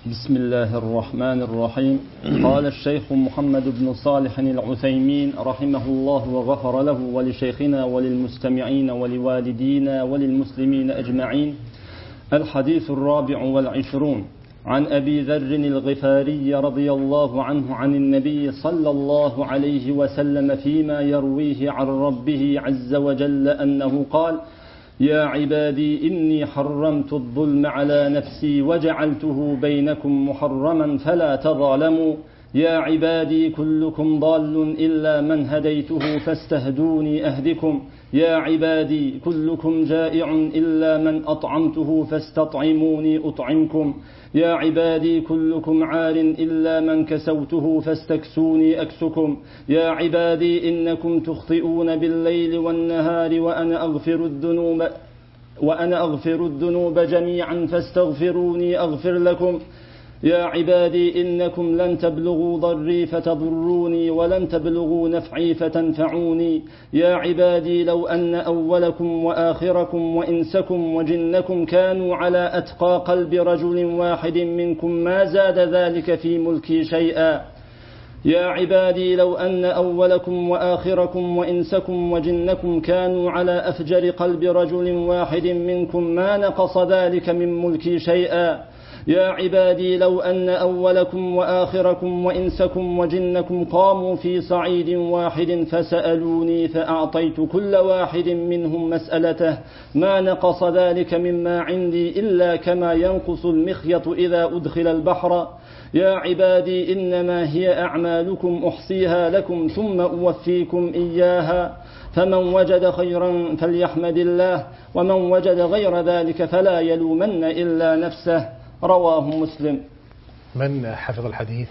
بسم الله الرحمن الرحيم. قال الشيخ محمد بن صالح العثيمين رحمه الله وغفر له ولشيخنا وللمستمعين ولوالدينا وللمسلمين أجمعين. الحديث 24 عن أبي ذر الغفاري رضي الله عنه عن النبي صلى الله عليه وسلم فيما يرويه عن ربه عز وجل أنه قال: يا عبادي إني حرمت الظلم على نفسي وجعلته بينكم محرما فلا تظالموا. يا عبادي كلكم ضال إلا من هديته فاستهدوني أهدكم. يا عبادي كلكم جائع إلا من أطعمته فاستطعموني أطعمكم. يا عبادي كلكم عار إلا من كسوته فاستكسوني أكسكم. يا عبادي إنكم تخطئون بالليل والنهار وأنا أغفر الذنوب جميعا فاستغفروني أغفر لكم. يا عبادي إنكم لن تبلغوا ضري فتضروني ولن تبلغوا نفعي فتنفعوني. يا عبادي لو أن أولكم وآخركم وإنسكم وجنكم كانوا على أتقى قلب رجل واحد منكم ما زاد ذلك في ملكي شيئا. يا عبادي لو أن أولكم وآخركم وإنسكم وجنكم كانوا على أفجر قلب رجل واحد منكم ما نقص ذلك من ملكي شيئا. يا عبادي لو أن أولكم وآخركم وإنسكم وجنكم قاموا في صعيد واحد فسألوني فأعطيت كل واحد منهم مسألته ما نقص ذلك مما عندي إلا كما ينقص المخيط إذا أدخل البحر. يا عبادي إنما هي أعمالكم أحصيها لكم ثم أوفيكم إياها. فمن وجد خيرا فليحمد الله ومن وجد غير ذلك فلا يلومن إلا نفسه. رواه مسلم. من حفظ الحديث؟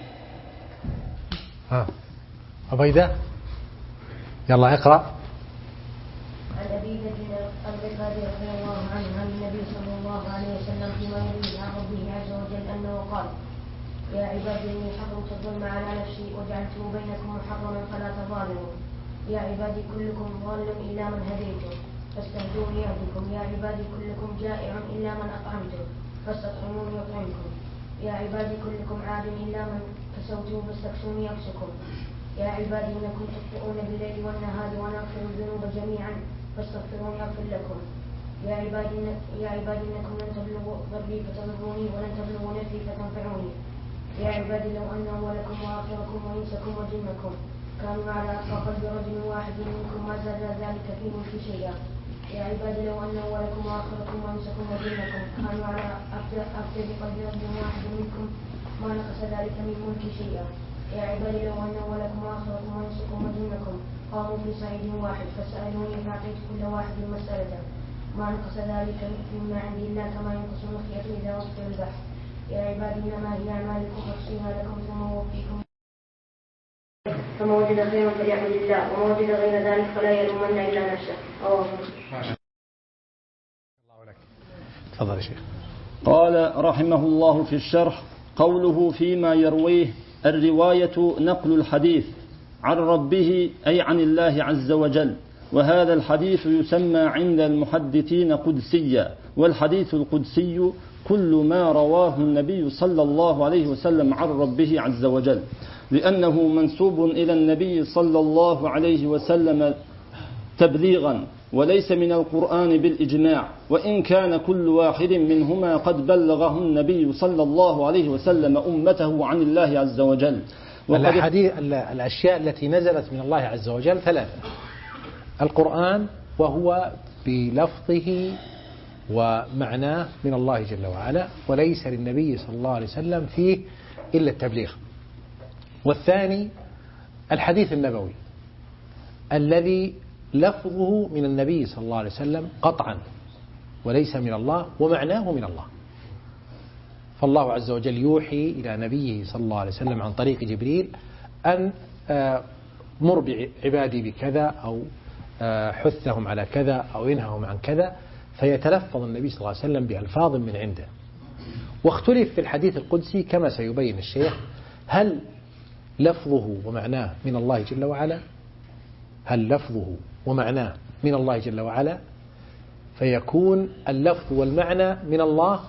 عبيدة يلا اقرأ. عن أبي ذر الغفاري رضي الله عنه عن النبي صلى الله عليه وسلم فيما يرويه عن ربه عز وجل أنه قال: يا عبادي إني حرمت الظلم على نفسي وجعلته بينكم محرما فلا تظالموا. يا عبادي كلكم ضال إلا من هديته فاستهدوني أهدكم. يا عبادي كلكم جائع إلا من أطعمته فاستطعموني أطعمكم. يا عبادي كلكم عاد إلا من كسوته فاستكسوني أكسكم. يا عبادي إنكم تخطئون بالليل والنهار وأنا أغفر الذنوب جميعا فاستغفروني أغفر لكم. يا عبادي إنكم لن تبلغوا ضري فتضروني ولن تبلغوا نفعي فتنفعوني. يا عبادي لو أن أولكم وآخركم وإنسكم وجنكم كانوا على أتقى قلب رجل واحد منكم ما زاد ذلك في ملكي شيئا. يا عبادي لو أن أولكم وآخركم وإنسكم وجنكم كانوا على أفجر قلب رجل واحد منكم ما نقص ذلك من ملكي شيئا. يا عبادي لو أن أولكم وآخركم وإنسكم وجنكم قاموا في صعيد واحد فسألوني فأعطيت كل واحد مسألته ما نقص ذلك مما عندي إلا كما ينقص المخيط إذا أدخل البحر. يا عبادي إنما هي أعمالكم أحصيها لكم ثم أوفيكم. فما وجد خيرا فليحمد الله وما وجد غير ذلك فلا يلومن إلا نفسه. تفضل يا شيخ. قال رحمه الله في الشرح: قوله فيما يرويه الرواية نقل الحديث عن ربه أي عن الله عز وجل، وهذا الحديث يسمى عند المحدثين قدسيا. والحديث القدسي كل ما رواه النبي صلى الله عليه وسلم عن ربه عز وجل، لأنه منسوب إلى النبي صلى الله عليه وسلم تبليغا وليس من القرآن بالإجماع، وإن كان كل واحد منهما قد بلغه النبي صلى الله عليه وسلم أمته عن الله عز وجل. الأشياء التي نزلت من الله عز وجل ثلاثة: القرآن وهو بلفظه ومعناه من الله جل وعلا وليس للنبي صلى الله عليه وسلم فيه إلا التبليغ. والثاني الحديث النبوي الذي لفظه من النبي صلى الله عليه وسلم قطعا وليس من الله ومعناه من الله. فالله عز وجل يوحي إلى نبيه صلى الله عليه وسلم عن طريق جبريل أن مر بعبادي بكذا أو حثهم على كذا أو ينههم عن كذا، فيتلفظ النبي صلى الله عليه وسلم بألفاظ من عنده. واختلف في الحديث القدسي كما سيبين الشيخ، هل لفظه ومعناه من الله جل وعلا؟ هل لفظه ومعناه من الله جل وعلا؟ فيكون اللفظ والمعنى من الله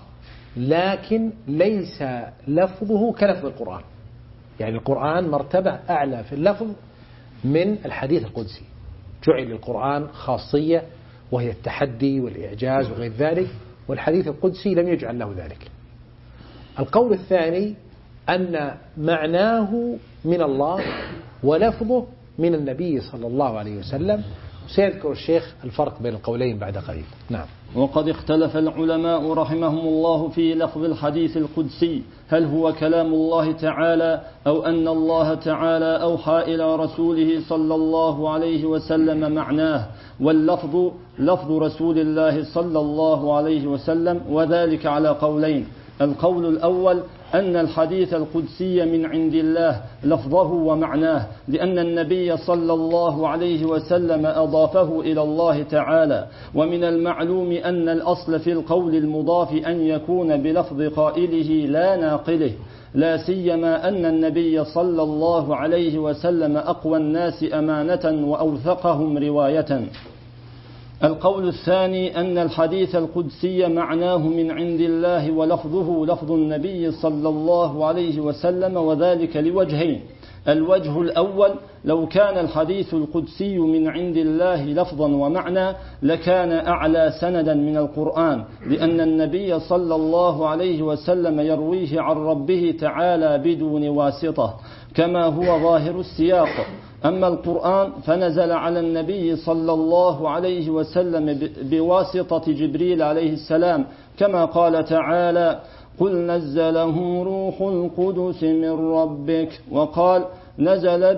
لكن ليس لفظه كلفظ القرآن. يعني القرآن مرتبة أعلى في اللفظ من الحديث القدسي. جعل للقرآن خاصية وهي التحدي والإعجاز وغير ذلك، والحديث القدسي لم يجعل له ذلك. القول الثاني أن معناه من الله ولفظه من النبي صلى الله عليه وسلم. سيذكر الشيخ الفرق بين القولين بعد قليل. نعم. وقد اختلف العلماء رحمهم الله في لفظ الحديث القدسي، هل هو كلام الله تعالى أو أن الله تعالى أوحى إلى رسوله صلى الله عليه وسلم معناه، واللفظ لفظ رسول الله صلى الله عليه وسلم، وذلك على قولين. القول الأول أن الحديث القدسي من عند الله لفظه ومعناه، لأن النبي صلى الله عليه وسلم أضافه إلى الله تعالى، ومن المعلوم أن الأصل في القول المضاف أن يكون بلفظ قائله لا ناقله، لا سيما أن النبي صلى الله عليه وسلم أقوى الناس أمانة وأوثقهم رواية. القول الثاني أن الحديث القدسي معناه من عند الله ولفظه لفظ النبي صلى الله عليه وسلم، وذلك لوجهين. الوجه الأول: لو كان الحديث القدسي من عند الله لفظا ومعنى لكان أعلى سندا من القرآن، لأن النبي صلى الله عليه وسلم يرويه عن ربه تعالى بدون واسطة كما هو ظاهر السياق. أما القرآن فنزل على النبي صلى الله عليه وسلم بواسطة جبريل عليه السلام، كما قال تعالى: قل نزله روح القدس من ربك، وقال: نزل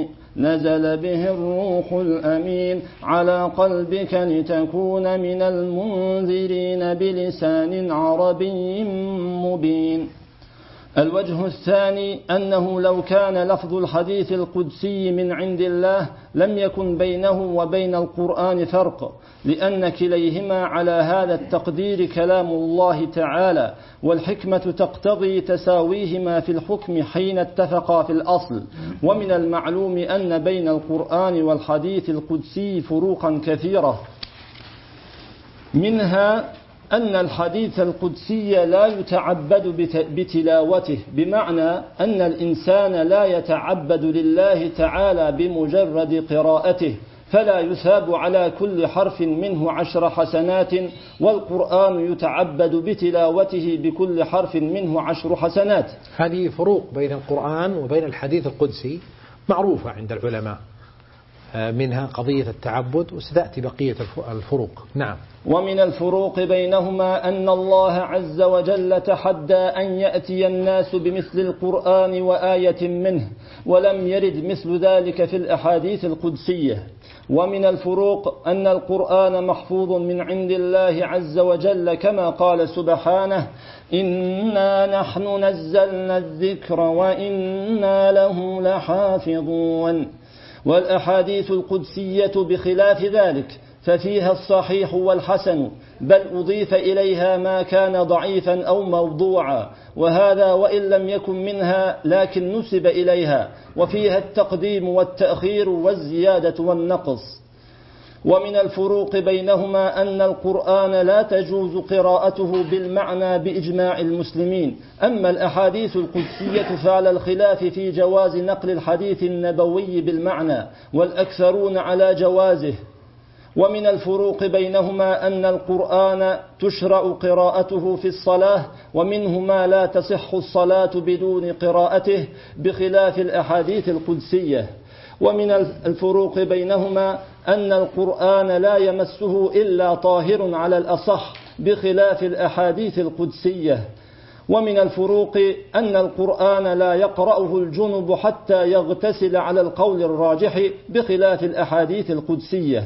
به الروح الأمين على قلبك لتكون من المنذرين بلسان عربي مبين. الوجه الثاني أنه لو كان لفظ الحديث القدسي من عند الله لم يكن بينه وبين القرآن فرق، لأن كليهما على هذا التقدير كلام الله تعالى، والحكمة تقتضي تساويهما في الحكم حين اتفقا في الأصل. ومن المعلوم أن بين القرآن والحديث القدسي فروقا كثيرة، منها أن الحديث القدسي لا يتعبد بتلاوته، بمعنى أن الإنسان لا يتعبد لله تعالى بمجرد قراءته، فلا يثاب على كل حرف منه 10 حسنات، والقرآن يتعبد بتلاوته بكل حرف منه 10 حسنات. هذه فروق بين القرآن وبين الحديث القدسي معروفة عند العلماء، منها قضية التعبد، وستأتي بقية الفروق. نعم. ومن الفروق بينهما أن الله عز وجل تحدى أن يأتي الناس بمثل القرآن وآية منه، ولم يرد مثل ذلك في الأحاديث القدسية. ومن الفروق أن القرآن محفوظ من عند الله عز وجل، كما قال سبحانه: إنا نحن نزلنا الذكر وإنا له لحافظون. والأحاديث القدسية بخلاف ذلك ففيها الصحيح والحسن، بل أضيف إليها ما كان ضعيفا أو موضوعا، وهذا وإن لم يكن منها لكن نسب إليها، وفيها التقديم والتأخير والزيادة والنقص. ومن الفروق بينهما أن القرآن لا تجوز قراءته بالمعنى بإجماع المسلمين، أما الأحاديث القدسية فعلى الخلاف في جواز نقل الحديث النبوي بالمعنى، والأكثرون على جوازه. ومن الفروق بينهما أن القرآن تشرع قراءته في الصلاة، ومنه ما لا تصح الصلاة بدون قراءته بخلاف الأحاديث القدسية. ومن الفروق بينهما أن القرآن لا يمسه إلا طاهر على الأصح بخلاف الأحاديث القدسية. ومن الفروق أن القرآن لا يقرأه الجنب حتى يغتسل على القول الراجح بخلاف الأحاديث القدسية.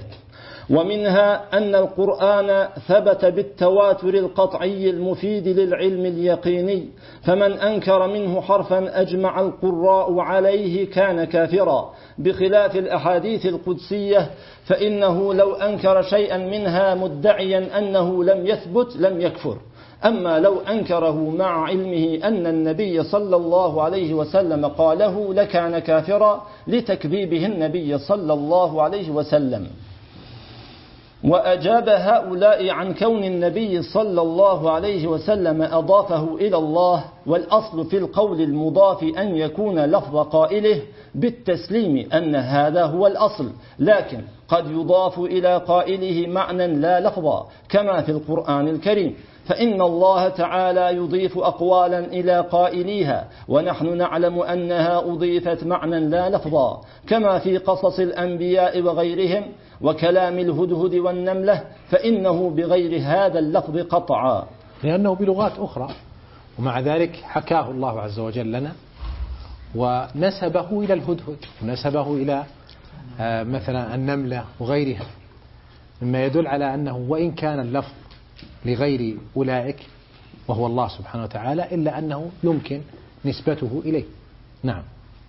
ومنها أن القرآن ثبت بالتواتر القطعي المفيد للعلم اليقيني، فمن أنكر منه حرفا أجمع القراء عليه كان كافرا، بخلاف الأحاديث القدسية فإنه لو أنكر شيئا منها مدعيا أنه لم يثبت لم يكفر، أما لو أنكره مع علمه أن النبي صلى الله عليه وسلم قاله لكان كافرا لتكذيبه النبي صلى الله عليه وسلم. وأجاب هؤلاء عن كون النبي صلى الله عليه وسلم أضافه إلى الله، والأصل في القول المضاف أن يكون لفظ قائله بالتسليم أن هذا هو الأصل، لكن قد يضاف إلى قائله معنى لا لفظا كما في القرآن الكريم، فإن الله تعالى يضيف أقوالا إلى قائليها، ونحن نعلم أنها أضيفت معنى لا لفظا كما في قصص الأنبياء وغيرهم وكلام الهدهد والنملة، فإنه بغير هذا اللفظ قطعا، لأنه بلغات أخرى. ومع ذلك حكاه الله عز وجل لنا ونسبه إلى الهدهد ونسبه إلى مثلا النملة وغيرها، مما يدل على أنه وإن كان اللفظ لغير أولئك وهو الله سبحانه وتعالى إلا أنه يمكن نسبته إليه. نعم.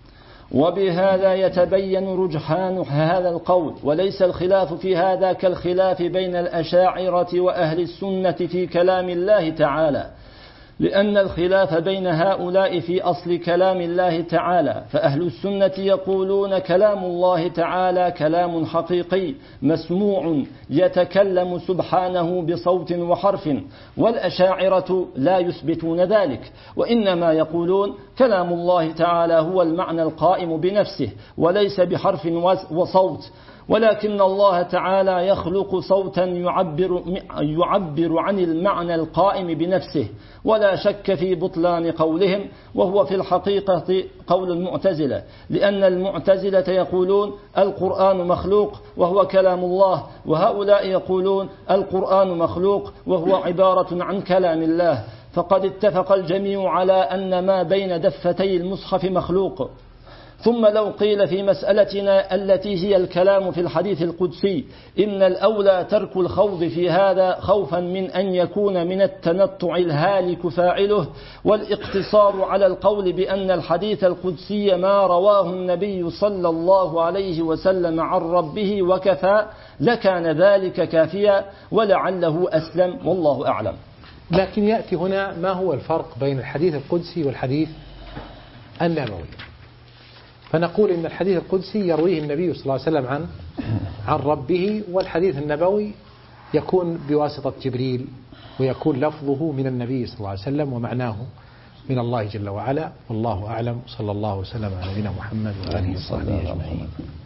وبهذا يتبين رجحان هذا القول، وليس الخلاف في هذا كالخلاف بين الأشاعرة وأهل السنة في كلام الله تعالى، لأن الخلاف بين هؤلاء في أصل كلام الله تعالى، فأهل السنة يقولون كلام الله تعالى كلام حقيقي مسموع يتكلم سبحانه بصوت وحرف، والأشاعرة لا يثبتون ذلك، وإنما يقولون كلام الله تعالى هو المعنى القائم بنفسه وليس بحرف وصوت، ولكن الله تعالى يخلق صوتا يعبر عن المعنى القائم بنفسه، ولا شك في بطلان قولهم، وهو في الحقيقة قول المعتزلة، لأن المعتزلة يقولون القرآن مخلوق وهو كلام الله، وهؤلاء يقولون القرآن مخلوق وهو عبارة عن كلام الله، فقد اتفق الجميع على أن ما بين دفتي المصحف مخلوق. ثم لو قيل في مسألتنا التي هي الكلام في الحديث القدسي إن الأولى ترك الخوض في هذا خوفا من أن يكون من التنطع الهالك فاعله، والاقتصار على القول بأن الحديث القدسي ما رواه النبي صلى الله عليه وسلم عن ربه وكفى، لكان ذلك كافيا ولعله أسلم، والله أعلم. لكن يأتي هنا ما هو الفرق بين الحديث القدسي والحديث النبوي؟ فنقول إن الحديث القدسي يرويه النبي صلى الله عليه وسلم عن ربه، والحديث النبوي يكون بواسطة جبريل ويكون لفظه من النبي صلى الله عليه وسلم ومعناه من الله جل وعلا، والله أعلم. صلى الله وسلم على نبينا محمد وآله وصحبه أجمعين.